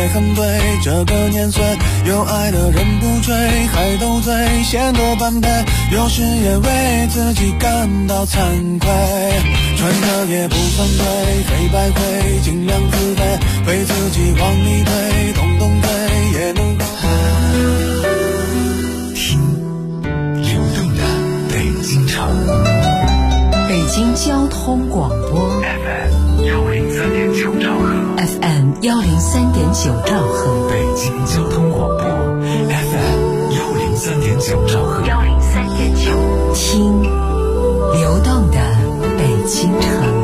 很对，这个年岁有爱的人不追，还斗嘴显得般配，有时也为自己感到惭愧，穿的也不算对，黑白灰尽量自卑，被自己往里推，动动腿也能够听流动的北京城， 北京交通广播 FM 103.9兆赫， FM 103.9兆赫， 北京交通广播 FM 103.9兆赫 ，103.9，听流动的北京城。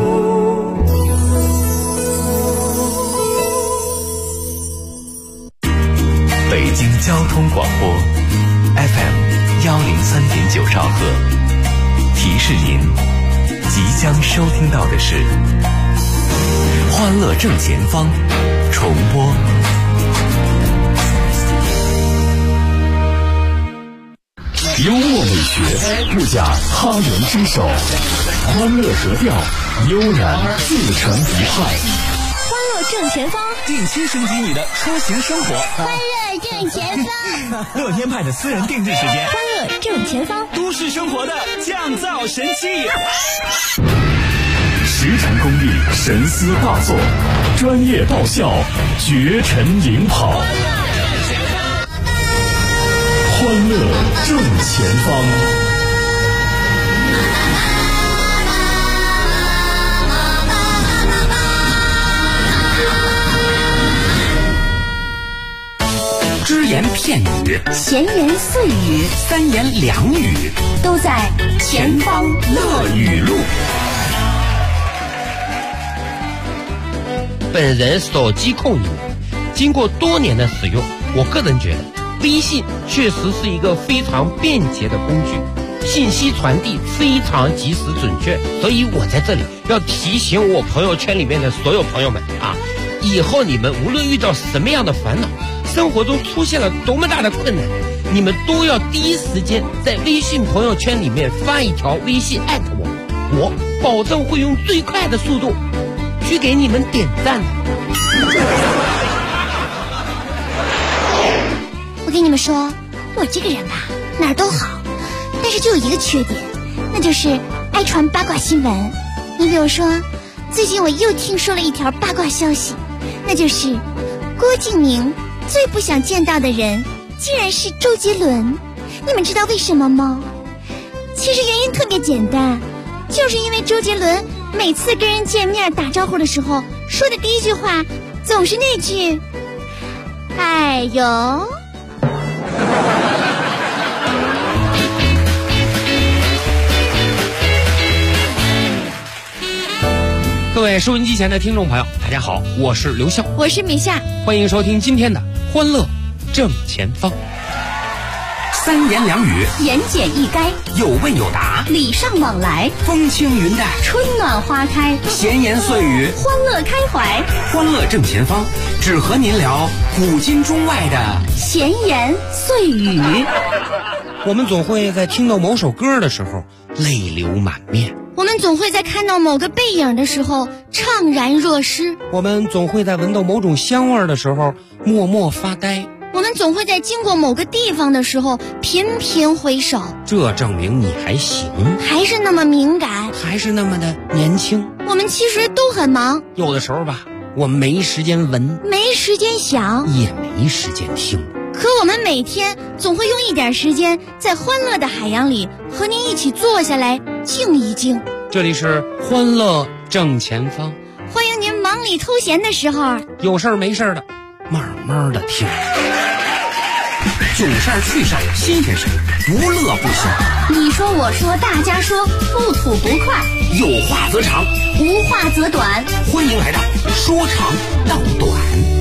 北京交通广播 FM 103.9兆赫，提示您即将收听到的是欢乐正前方重播。幽默美学不假他人之手，欢乐格调悠然自成一派。 欢乐正前方， 定期升级你的出行生活。 欢乐正前方， 乐天派的私人定制时间。 欢乐正前方， 都市生活的降噪神器。 实诚功力，神思大作，专业爆笑，绝尘领跑。欢乐正前方。只言片语， 闲言碎语， 三言两语， 都在前方乐语录。 本人手机控用，经过多年的使用，我个人觉得微信确实是一个非常便捷的工具，信息传递非常及时准确，所以我在这里要提醒我朋友圈里面的所有朋友们啊，以后你们无论遇到什么样的烦恼，生活中出现了多么大的困难，你们都要第一时间在微信朋友圈里面发一条微信艾特我保证会用最快的速度去给你们点赞。 我跟你们说，我这个人吧，哪儿都好，但是就有一个缺点，那就是爱传八卦新闻。你比如说，最近我又听说了一条八卦消息，那就是郭敬明最不想见到的人竟然是周杰伦。你们知道为什么吗？其实原因特别简单，就是因为周杰伦每次跟人见面打招呼的时候说的第一句话总是那句哎呦。 各位收音机前的听众朋友，大家好，我是刘笑， 我是米夏， 欢迎收听今天的欢乐正前方。 三言两语， 言简意赅， 有问有答， 礼尚往来， 风轻云淡， 春暖花开， 闲言碎语， 欢乐开怀。 欢乐正前方，只和您聊古今中外的闲言碎语。 我们总会在听到某首歌的时候泪流满面， 我们总会在看到某个背影的时候怅然若失， 我们总会在闻到某种香味的时候默默发呆， 我们总会在经过某个地方的时候频频回首。 这证明你还行， 还是那么敏感， 还是那么的年轻。 我们其实都很忙， 有的时候吧，我们没时间闻， 没时间想， 也没时间听， 可我们每天总会用一点时间在欢乐的海洋里和您一起坐下来静一静。 这里是欢乐正前方， 欢迎您忙里偷闲的时候有事儿没事儿的慢慢的听， 囧事儿趣事儿新鲜事儿，不乐不笑。 你说我说大家说，不吐不快， 有话则长， 无话则短。 欢迎来到说长道短。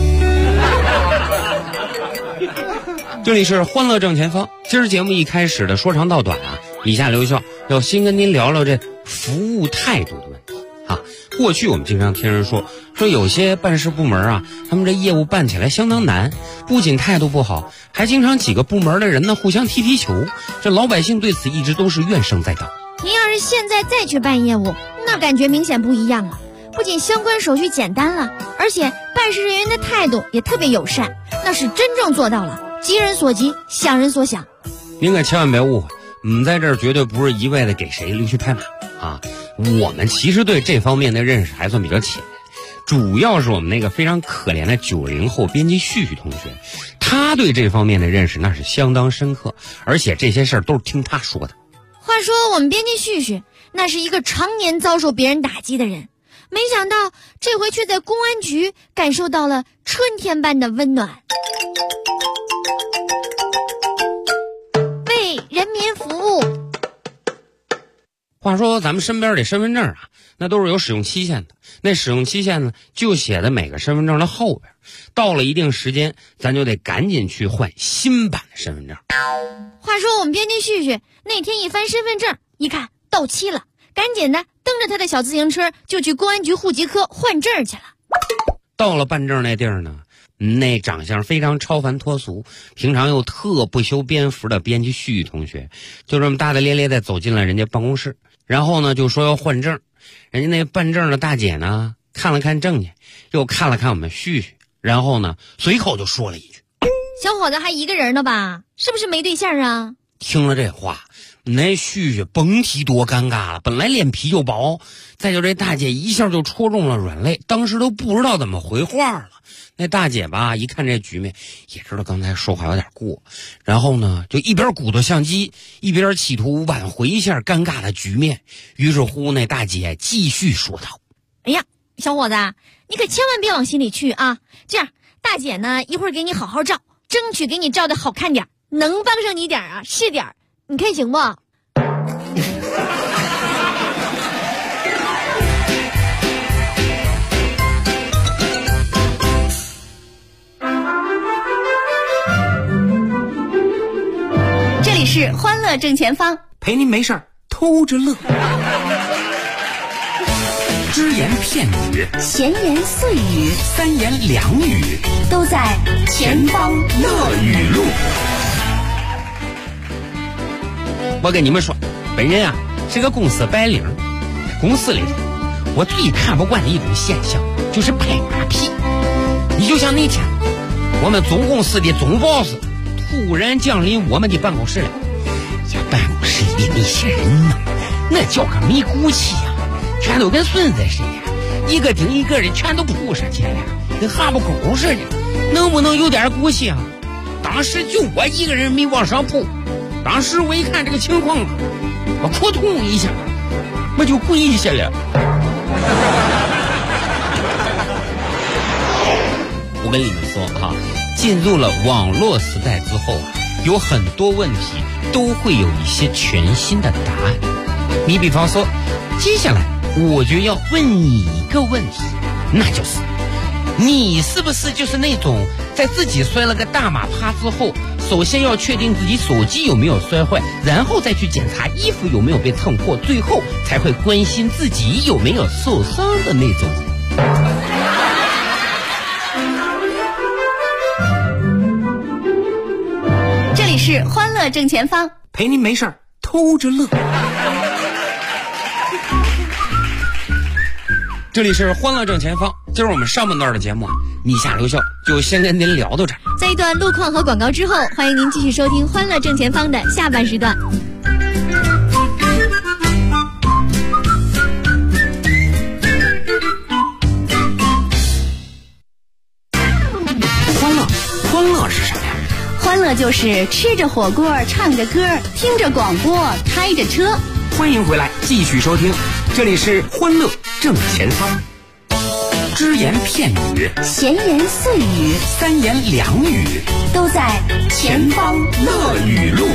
这里是欢乐正前方。今儿节目一开始的说长道短啊，以下刘笑要先跟您聊聊这服务态度的问题啊。过去我们经常听人说有些办事部门啊，他们这业务办起来相当难，不仅态度不好，还经常几个部门的人呢互相踢球，这老百姓对此一直都是怨声载道。 您要是现在再去办业务，那感觉明显不一样了。 不仅相关手续简单了，而且办事人员的态度也特别友善，那是真正做到了急人所急，想人所想。 您可千万别误会，我们在这儿绝对不是一味的给谁溜须拍马啊！我们其实对这方面的认识还算比较浅，主要是我们那个非常可怜的90后编辑旭旭同学，他对这方面的认识那是相当深刻，而且这些事儿都是听他说的。 话说我们编辑旭旭那是一个常年遭受别人打击的人，没想到这回却在公安局感受到了春天般的温暖。为人民服务。 话说咱们身边的身份证啊，那都是有使用期限的，那使用期限呢就写在每个身份证的后边，到了一定时间咱就得赶紧去换新版的身份证。 话说我们编辑旭旭那天一翻身份证，一看到期了，赶紧的蹬着他的小自行车就去公安局户籍科换证去了。 到了办证那地儿呢，那长相非常超凡脱俗，平常又特不修边幅的编辑旭旭同学就这么大大咧咧的走进了人家办公室，然后呢就说要换证。人家那办证的大姐呢看了看证件，又看了看我们旭旭，然后呢随口就说了一句： 小伙子还一个人呢吧？是不是没对象啊？ 听了这话，那旭旭甭提多尴尬了，本来脸皮就薄，再就这大姐一下就戳中了软肋，当时都不知道怎么回话了。那大姐吧一看这局面，也知道刚才说话有点过，然后呢就一边鼓捣相机，一边企图挽回一下尴尬的局面。于是乎那大姐继续说道： 哎呀，小伙子，你可千万别往心里去啊！这样，大姐呢一会儿给你好好照，争取给你照的好看点，能帮上你点啊是点，你看行不？这里是欢乐正前方， 陪您没事偷着乐。只言片语， 闲言碎语， 三言两语， 都在前方乐语录。 我跟你们说，本人啊是个公司白领，公司里头我最看不惯的一种现象就是拍马屁。你就像那天我们总公司的总 boss 突然降临我们的办公室了，这办公室里那些人呢，那叫个没骨气呀，全都跟孙子似的，一个顶一个的全都扑上去了，跟哈巴狗似的，能不能有点骨气啊？当时就我一个人没往上扑，当时我一看这个情况啊，我扑通一下我就跪下了。我跟你们说哈，进入了网络时代之后啊，有很多问题都会有一些全新的答案。你比方说，接下来我就要问你一个问题，那就是你是不是就是那种在自己摔了个大马趴之后，首先要确定自己手机有没有摔坏，然后再去检查衣服有没有被蹭破，最后才会关心自己有没有受伤的那种人？ 这里是欢乐正前方， 陪您没事偷着乐。 这里是欢乐正前方，今儿我们上半段的节目啊，你下留校就先跟您聊到这儿。 在一段路况和广告之后，欢迎您继续收听欢乐正前方的下半时段。 欢乐是什么呀？ 欢乐就是吃着火锅，唱着歌，听着广播，开着车。 欢迎回来，继续收听，这里是欢乐正前方。只言片语， 闲言碎语， 三言两语， 都在前方乐语录。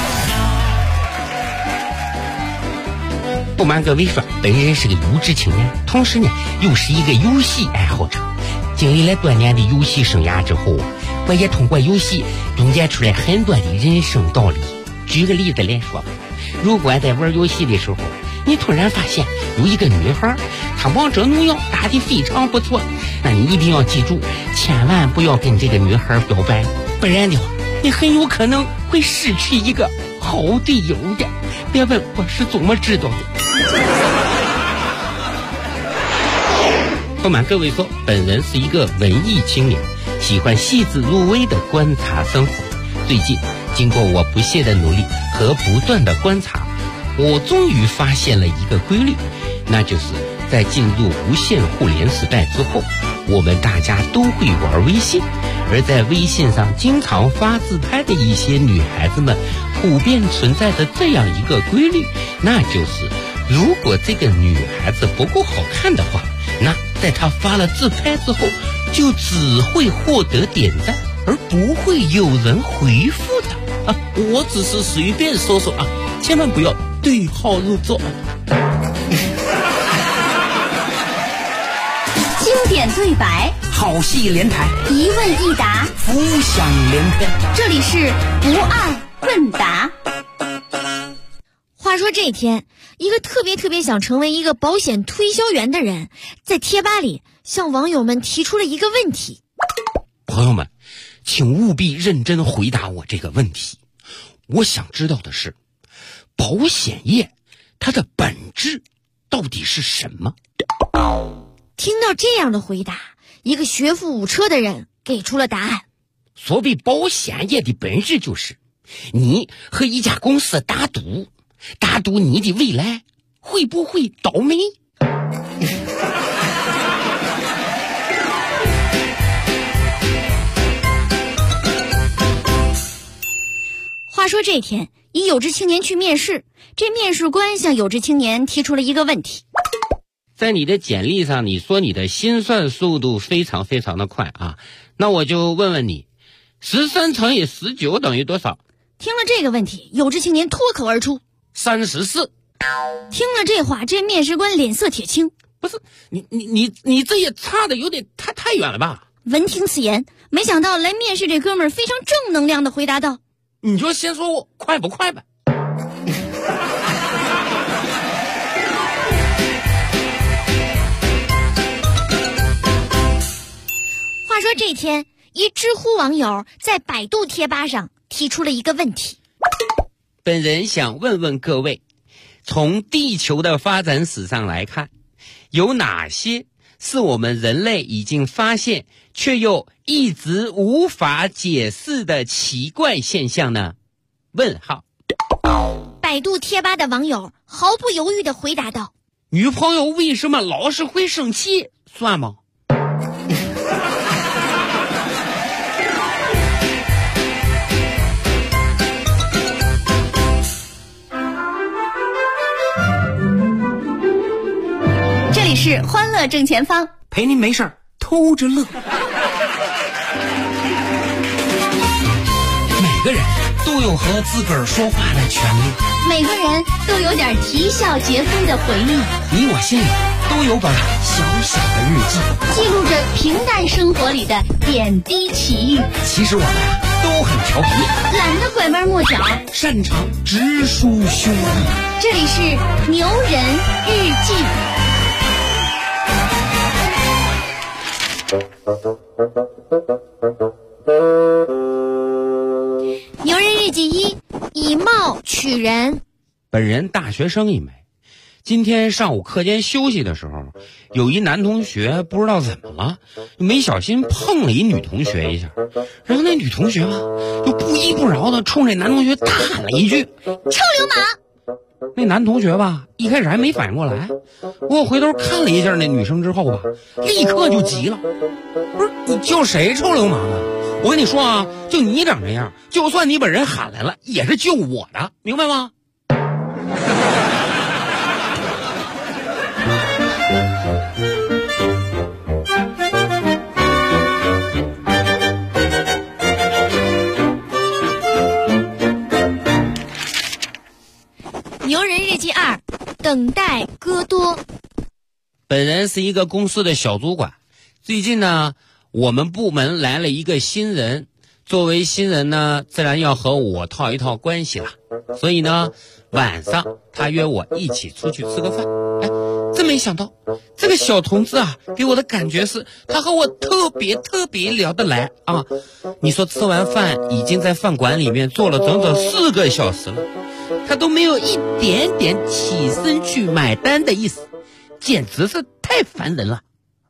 不瞒各位说，本人是个优质青年，同时呢又是一个游戏爱好者。经历了多年的游戏生涯之后啊，我也通过游戏总结出来很多的人生道理。举个例子来说吧，如果在玩游戏的时候，你突然发现有一个女孩，她王者荣耀打得非常不错，那你一定要记住，千万不要跟这个女孩表白，不然的话，你很有可能会失去一个好队友的。别问我是怎么知道的。 不瞒各位说，本人是一个文艺青年，喜欢细致入微的观察生活。最近经过我不懈的努力和不断的观察，我终于发现了一个规律，那就是在进入无线互联时代之后，我们大家都会玩微信，而在微信上经常发自拍的一些女孩子们，普遍存在着这样一个规律，那就是如果这个女孩子不够好看的话，那在她发了自拍之后，就只会获得点赞，而不会有人回复她。我只是随便说说啊，千万不要对号入座。 经典对白， 好戏连台， 一问一答， 浮想联翩。 这里是不二问答。 话说这天，一个特别想成为一个保险推销员的人，在贴吧里向网友们提出了一个问题。 朋友们，请务必认真回答我这个问题。我想知道的是，保险业它的本质到底是什么？ 听到这样的回答，一个学富五车的人给出了答案。 所谓保险业的本质就是你和一家公司打赌，打赌你的未来会不会倒霉。 话说这天，一有志青年去面试，这面试官向有志青年提出了一个问题。 在你的简历上你说你的心算速度非常的快啊，那我就问问你，13乘以19等于多少？ 听了这个问题，有志青年脱口而出 34。 听了这话，这面试官脸色铁青。 不是你这也差的有点太远了吧？ 闻听此言，没想到来面试这哥们儿非常正能量的回答道： 你就先说我快不快吧。 话说这天，一知乎网友在百度贴吧上提出了一个问题。 本人想问问各位，从地球的发展史上来看，有哪些是我们人类已经发现却又一直无法解释的奇怪现象呢？问号。 百度贴吧的网友毫不犹豫地回答道： 女朋友为什么老是会生气，算吗？ 这里是欢乐正前方， 陪您没事儿偷着乐。每个人都有和自个儿说话的权利， 每个人都有点啼笑皆非的回忆。 你我心里都有本小小的日记， 记录着平淡生活里的点滴奇遇。 其实我们都很调皮， 懒得拐弯抹角， 擅长直抒胸臆。 这里是牛人日记。 牛人日记1，以貌取人。 本人大学生一枚，今天上午课间休息的时候，有一男同学不知道怎么了，没小心碰了一女同学一下，然后那女同学吧，就不依不饶的冲这男同学大喊了一句： 臭流氓！ 那男同学吧，一开始还没反应过来，我回头看了一下那女生之后吧，立刻就急了。不是你叫谁臭流氓啊？我跟你说啊，就你长这样，就算你把人喊来了，也是救我的，明白吗？ 牛人日记2，等待戈多。 本人是一个公司的小主管，最近呢，我们部门来了一个新人，作为新人呢，自然要和我套一套关系了。所以呢，晚上他约我一起出去吃个饭。哎，真没想到，这个小同志啊，给我的感觉是他和我特别聊得来啊。你说吃完饭已经在饭馆里面坐了整整4个小时了，他都没有一点点起身去买单的意思，简直是太烦人了。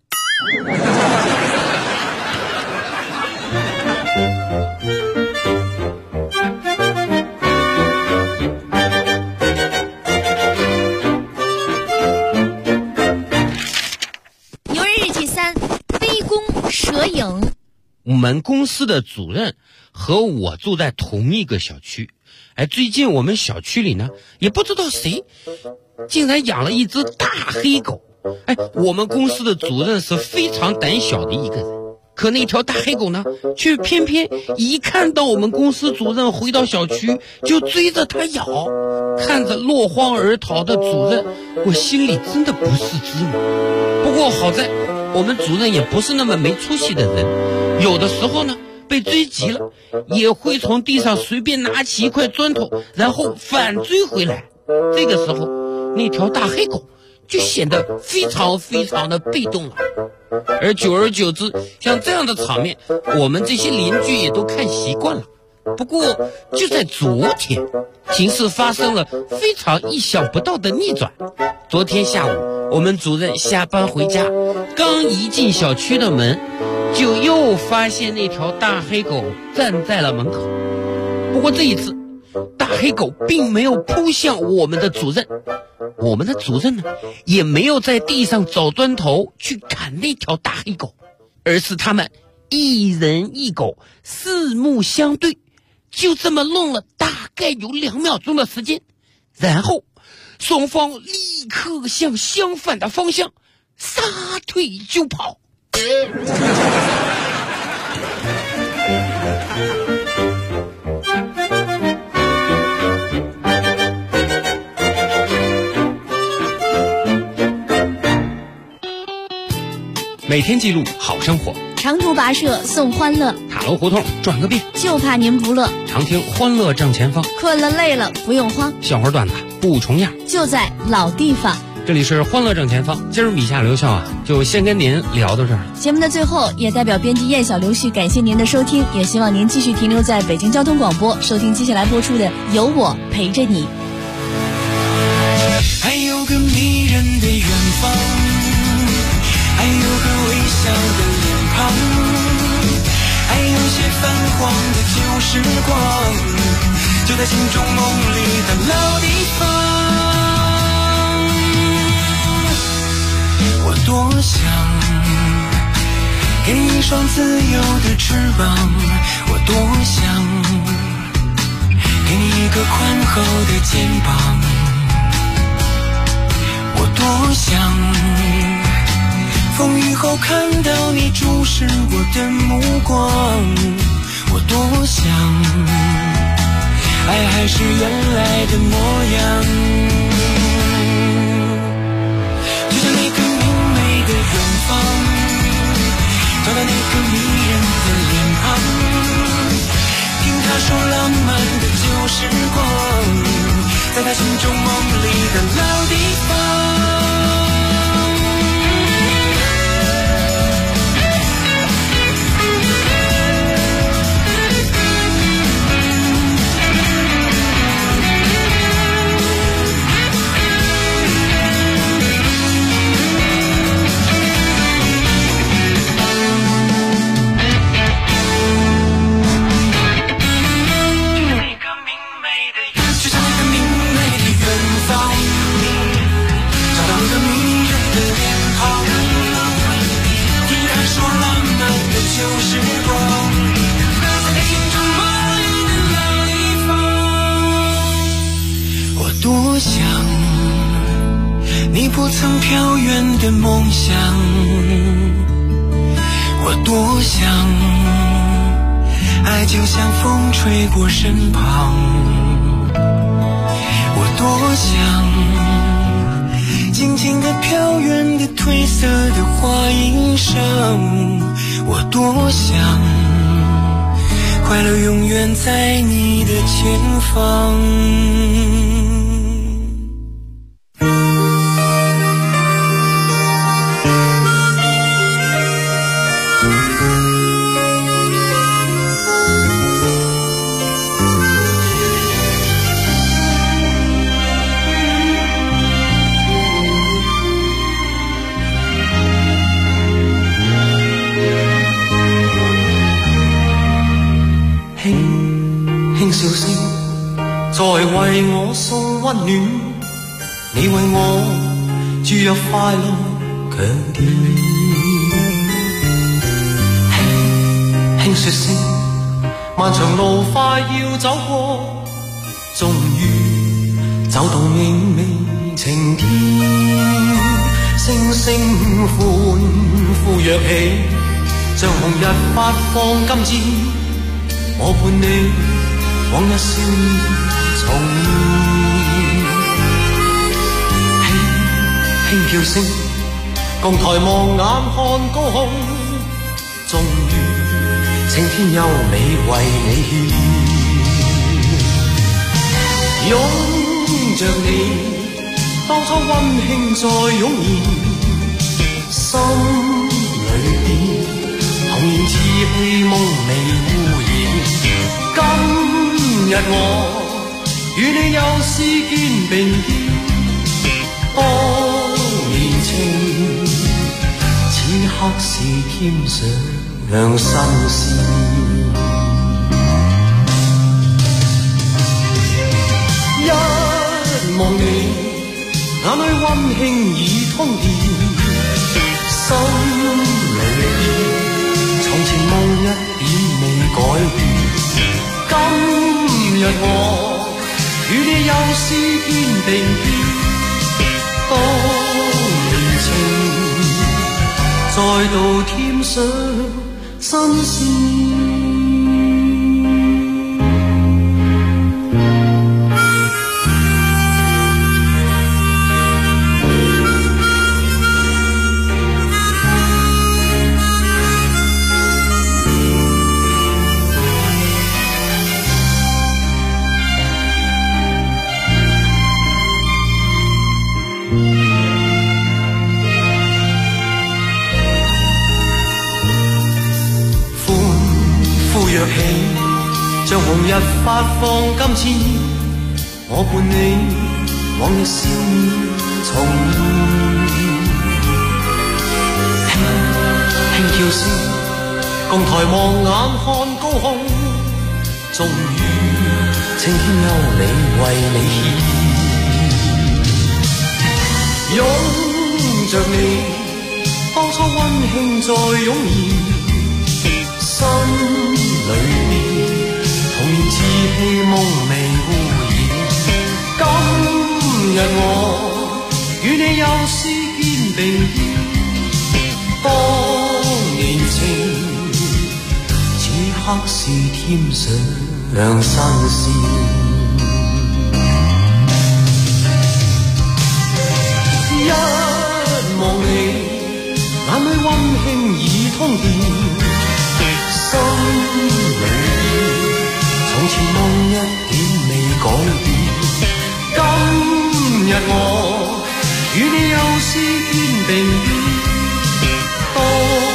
牛人日记3，杯弓蛇影。 我们公司的主任和我住在同一个小区。最近我们小区里呢，也不知道谁竟然养了一只大黑狗。我们公司的主任是非常胆小的一个人，可那条大黑狗呢，却偏偏一看到我们公司主任回到小区就追着他咬。看着落荒而逃的主任，我心里真的不是滋味。不过好在我们主任也不是那么没出息的人，有的时候呢被追急了，也会从地上随便拿起一块砖头，然后反追回来。这个时候那条大黑狗就显得非常非常的被动了。而久而久之，像这样的场面，我们这些邻居也都看习惯了。不过就在昨天，形势发生了非常意想不到的逆转。昨天下午，我们主任下班回家，刚一进小区的门，就又发现那条大黑狗站在了门口。不过这一次，大黑狗并没有扑向我们的主任，我们的主任呢，也没有在地上找砖头去砍那条大黑狗，而是他们一人一狗四目相对，就这么弄了大概有2秒钟的时间，然后双方立刻向相反的方向撒腿就跑。每天记录好生活， 长途跋涉送欢乐， 塔楼胡同转个遍， 就怕您不乐。 常听欢乐正前方， 困了累了不用慌， 笑话段子不重样， 就在老地方。 这里是欢乐正前方，今儿米夏刘笑就先跟您聊到这儿。 节目的最后，也代表编辑燕小刘旭感谢您的收听，也希望您继续停留在北京交通广播，收听接下来播出的《有我陪着你》。 还有个迷人的远方，还有个微笑的脸庞，还有些泛黄的旧时光，就在心中梦里的老地方。我多想给你一双自由的翅膀，我多想给你一个宽厚的肩膀，我多想风雨后看到你注视我的目光，我多想爱还是原来的模样，就像那个明媚的远方，找到那个迷人的脸庞，听他说浪漫的旧时光，在他心中梦里的老地方。多想你不曾飘远的梦想，我多想爱就像风吹过身旁，我多想静静地飘远的褪色的花衣裳，我多想快乐永远在你的前方。 輕笑聲在為我送溫暖，你為我注入快樂強電。輕輕說聲漫長路快要走過，終於走到明媚晴天。星星歡呼躍起，像紅日發放金箭，我伴你往日笑面重現。輕叫聲共抬望眼看高空，終於青天優美為你獻。擁着你當初溫馨再湧現，心裏邊童年稚氣夢未污染。今日我與你又是肩並肩，當年情此刻是添上新鮮。一望你眼裏溫馨已通電，心裏邊從前夢一點未改變。今日我與你又是肩並肩，當年情再度添上新鮮。像紅日發放金箭，我伴你往日笑面重現。輕叫聲共抬望眼看高空，終於青天優美為你獻。擁着你當初溫馨再湧現，心裏邊童年稚氣夢未污染。今日我與你又是肩並肩，當年情此刻是添上新鮮。一望你眼裏溫馨已通電，心裏從前夢一點未改變。今日我與你又是肩並肩，當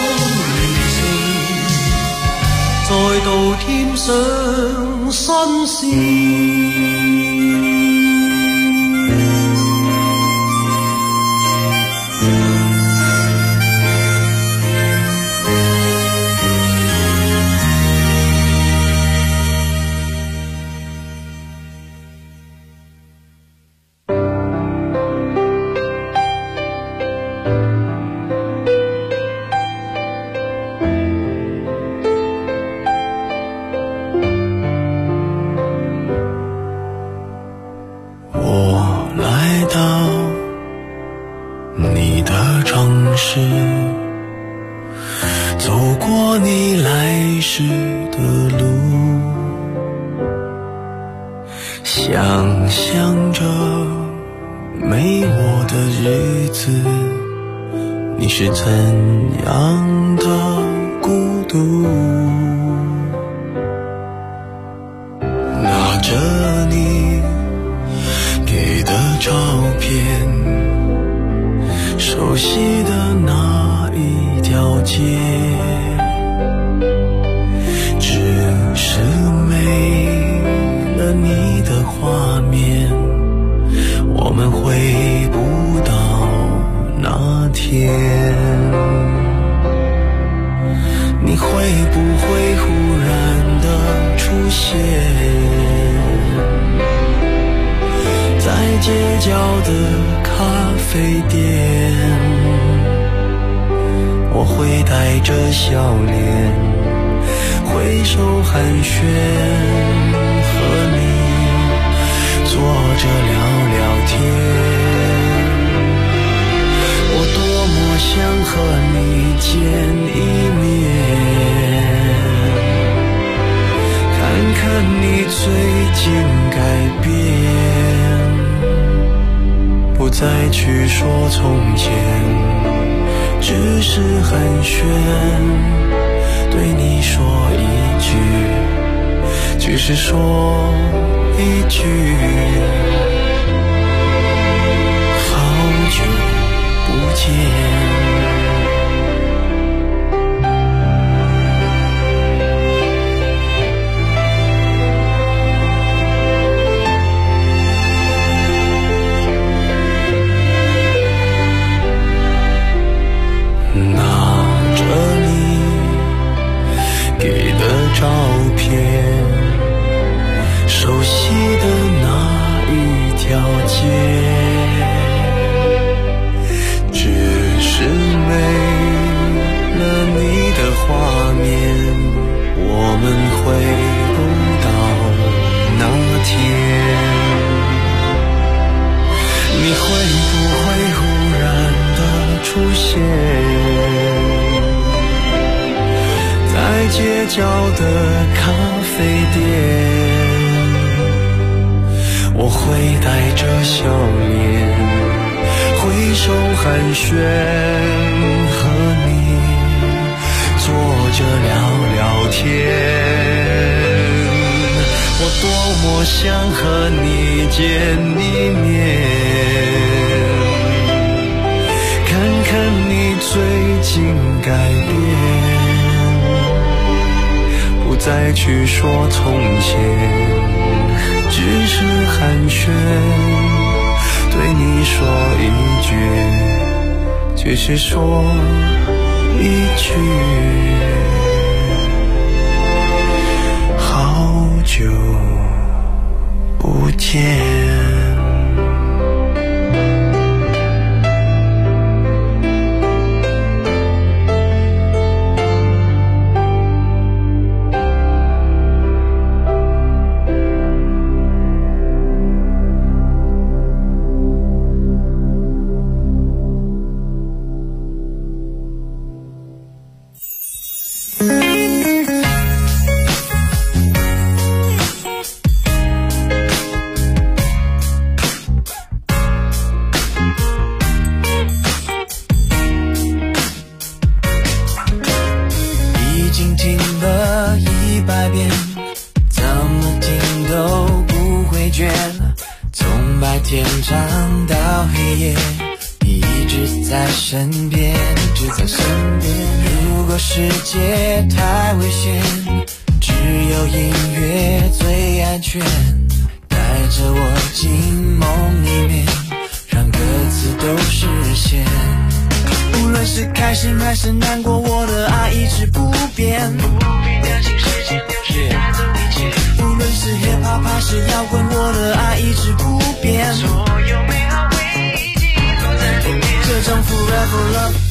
年情再度添上新鮮。 想象着没我的日子，你是怎样的孤独？拿着你给的照片，熟悉的那一条街，只是没了你的画面，我们回不到那天。你会不会忽然的出现， 角的咖啡店，我会带着笑脸挥手寒暄，和你坐着聊聊天。我多么想和你见一面，看看你最近改变，不再去说从前，只是寒暄，对你说一句，只是说一句，好久不见。照片，熟悉的那一条街，只是没了你的画面，我们回不到那天。你会不会忽然的出现在街角的咖啡店？我会带着笑脸挥手寒暄，和你坐着聊聊天。我多么想和你见一面，看看你最近改变，不再去说从前，只是寒暄，对你说一句，只是说一句，好久不见。世界太危险，只有音乐最安全，带着我进梦里面，让歌词都实现。无论是开心还是难过，我的爱一直不变，不必担心时间流逝带走一切。无论是 hip hop 还是摇滚，我的爱一直不变，所有美好回忆记录在里面。这种 forever love